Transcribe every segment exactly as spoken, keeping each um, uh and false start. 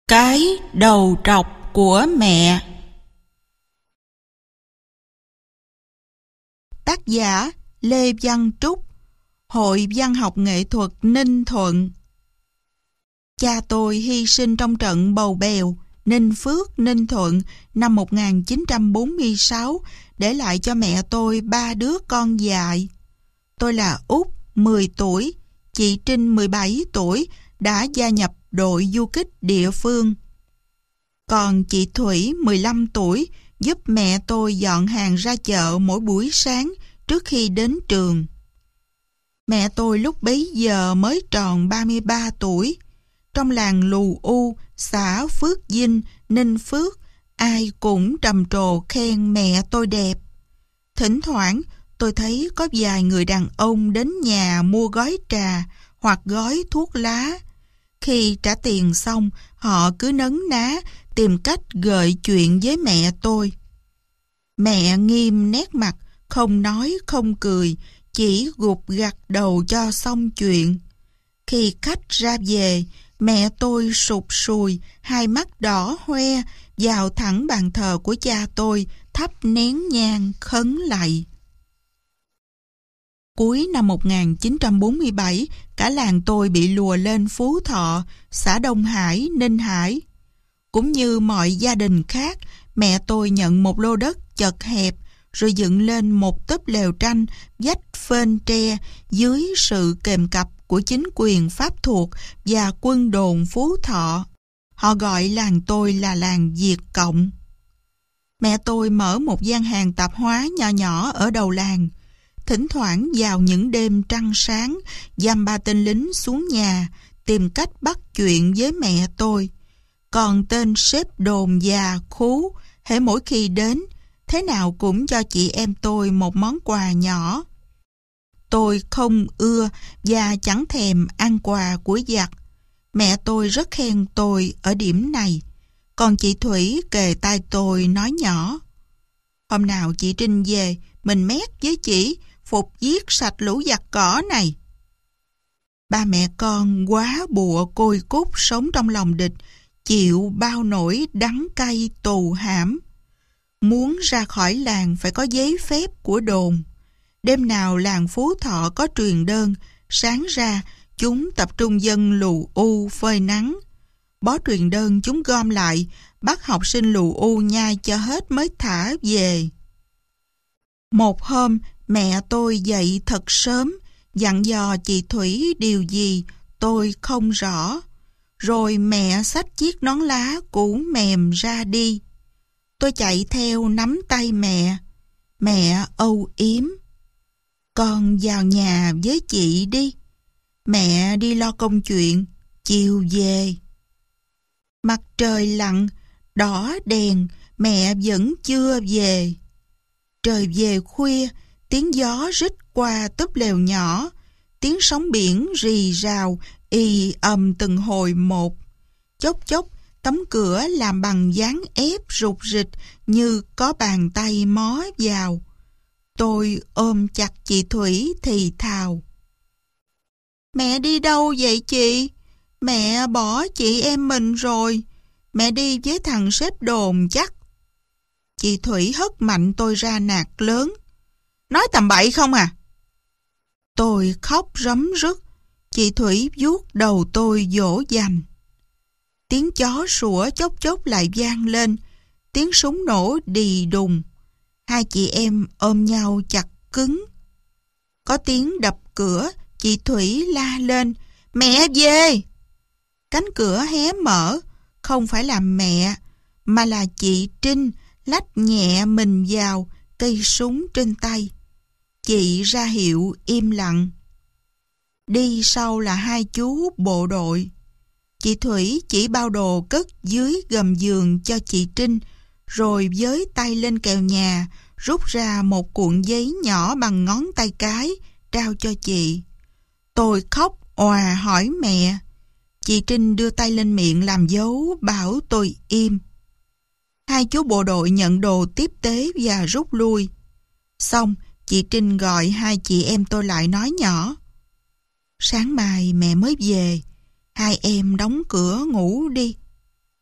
Cái đầu trọc của mẹ. Tác giả Lê Văn Trúc, Hội Văn học Nghệ thuật Ninh Thuận. Cha tôi hy sinh trong trận Bầu Bèo, Ninh Phước, Ninh Thuận năm một nghìn chín trăm bốn mươi sáu, để lại cho mẹ tôi ba đứa con dại. Tôi là Út, mười tuổi, chị Trinh, mười bảy tuổi, đã gia nhập đội du kích địa phương. Còn chị Thủy, mười lăm tuổi, giúp mẹ tôi dọn hàng ra chợ mỗi buổi sáng trước khi đến trường. Mẹ tôi lúc bấy giờ mới tròn ba mươi ba tuổi. Trong làng Lù U, xã Phước Dinh, Ninh Phước, ai cũng trầm trồ khen mẹ tôi đẹp. Thỉnh thoảng, tôi thấy có vài người đàn ông đến nhà mua gói trà hoặc gói thuốc lá. Khi trả tiền xong, họ cứ nấn ná tìm cách gợi chuyện với mẹ tôi. Mẹ nghiêm nét mặt, không nói không cười, chỉ gục gặt đầu cho xong chuyện. Khi khách ra về, mẹ tôi sụt sùi, hai mắt đỏ hoe, vào thẳng bàn thờ của cha tôi, thắp nén nhang khấn lạy. Cuối năm một nghìn chín trăm bốn mươi bảy, cả làng tôi bị lùa lên Phú Thọ, xã Đông Hải, Ninh Hải. Cũng như mọi gia đình khác, mẹ tôi nhận một lô đất chật hẹp, rồi dựng lên một túp lều tranh, vách phên tre dưới sự kèm cặp của chính quyền pháp thuộc và quân đồn Phú Thọ. Họ gọi làng tôi là làng Việt Cộng. Mẹ tôi mở một gian hàng tạp hóa nhỏ nhỏ ở đầu làng. Thỉnh thoảng vào những đêm trăng sáng, dăm ba tên lính xuống nhà, tìm cách bắt chuyện với mẹ tôi. Còn tên sếp đồn già khú, hễ mỗi khi đến, thế nào cũng cho chị em tôi một món quà nhỏ. Tôi không ưa và chẳng thèm ăn quà của giặc. Mẹ tôi rất khen tôi ở điểm này. Còn chị Thủy kề tai tôi nói nhỏ: "Hôm nào chị Trinh về, mình mét với chị, phục giết sạch lũ giặc cỏ này." Ba mẹ con quá bụa côi cút sống trong lòng địch, chịu bao nỗi đắng cay tù hãm. Muốn ra khỏi làng phải có giấy phép của đồn. Đêm nào làng Phú Thọ có truyền đơn, sáng ra chúng tập trung dân Lù U phơi nắng. Bó truyền đơn chúng gom lại, bắt học sinh Lù U nhai cho hết mới thả về. Một hôm, mẹ tôi dậy thật sớm, dặn dò chị Thủy điều gì tôi không rõ. Rồi mẹ xách chiếc nón lá cũ mềm ra đi. Tôi chạy theo nắm tay mẹ. Mẹ âu yếm: "Con vào nhà với chị đi. Mẹ đi lo công chuyện, chiều về." Mặt trời lặn, đỏ đèn, mẹ vẫn chưa về. Trời về khuya, tiếng gió rít qua túp lều nhỏ, tiếng sóng biển rì rào, ì ầm từng hồi một. Chốc chốc, tấm cửa làm bằng dán ép rụt rịch như có bàn tay mó vào. Tôi ôm chặt chị Thủy thì thào: "Mẹ đi đâu vậy chị? Mẹ bỏ chị em mình rồi. Mẹ đi với thằng sếp đồn chắc." Chị Thủy hất mạnh tôi ra nạt lớn: "Nói tầm bậy không à?" Tôi khóc rấm rứt. Chị Thủy vuốt đầu tôi dỗ dành. Tiếng chó sủa chốc chốc lại vang lên, tiếng súng nổ đì đùng. Hai chị em ôm nhau chặt cứng. Có tiếng đập cửa, chị Thủy la lên: "Mẹ về!" Cánh cửa hé mở, không phải là mẹ, mà là chị Trinh lách nhẹ mình vào, cây súng trên tay. Chị ra hiệu im lặng. Đi sau là hai chú bộ đội. Chị Thủy chỉ bao đồ cất dưới gầm giường cho chị Trinh, rồi với tay lên kèo nhà, rút ra một cuộn giấy nhỏ bằng ngón tay cái, trao cho chị. Tôi khóc òa hỏi mẹ. Chị Trinh đưa tay lên miệng làm dấu bảo tôi im. Hai chú bộ đội nhận đồ tiếp tế và rút lui. Xong, chị Trinh gọi hai chị em tôi lại nói nhỏ: "Sáng mai mẹ mới về, hai em đóng cửa ngủ đi."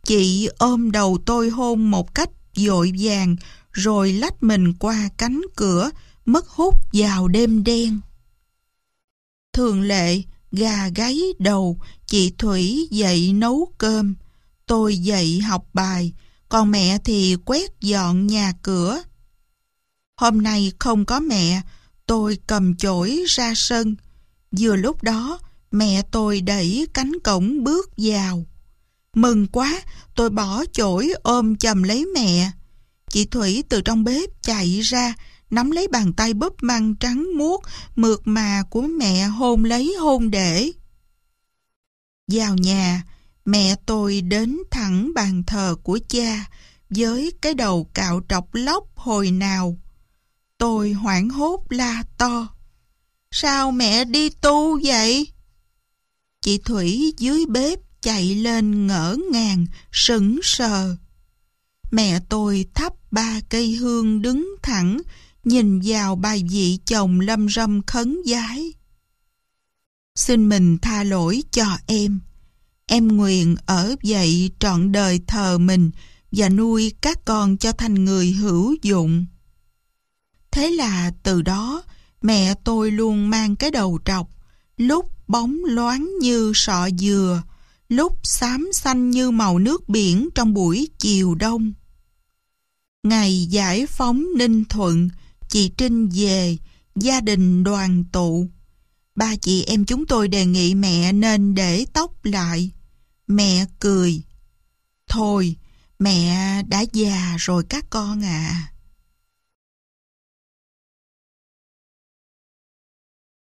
Chị ôm đầu tôi hôn một cách vội vàng, rồi lách mình qua cánh cửa, mất hút vào đêm đen. Thường lệ, gà gáy đầu, chị Thủy dậy nấu cơm, tôi dậy học bài, còn mẹ thì quét dọn nhà cửa. Hôm nay không có mẹ, tôi cầm chổi ra sân. Vừa lúc đó, mẹ tôi đẩy cánh cổng bước vào. Mừng quá, tôi bỏ chổi ôm chầm lấy mẹ. Chị Thủy từ trong bếp chạy ra, nắm lấy bàn tay búp măng trắng muốt, mượt mà của mẹ hôn lấy hôn để. Vào nhà, mẹ tôi đến thẳng bàn thờ của cha, với cái đầu cạo trọc lóc hồi nào. Tôi hoảng hốt la to: "Sao mẹ đi tu vậy?" Chị Thủy dưới bếp chạy lên ngỡ ngàng, sững sờ. Mẹ tôi thắp ba cây hương đứng thẳng, nhìn vào bài vị chồng lâm râm khấn vái: "Xin mình tha lỗi cho em. Em nguyện ở dậy trọn đời thờ mình và nuôi các con cho thành người hữu dụng." Thế là từ đó, mẹ tôi luôn mang cái đầu trọc, lúc bóng loáng như sọ dừa, lúc xám xanh như màu nước biển trong buổi chiều đông. Ngày giải phóng Ninh Thuận, chị Trinh về, gia đình đoàn tụ. Ba chị em chúng tôi đề nghị mẹ nên để tóc lại. Mẹ cười: "Thôi, mẹ đã già rồi các con à."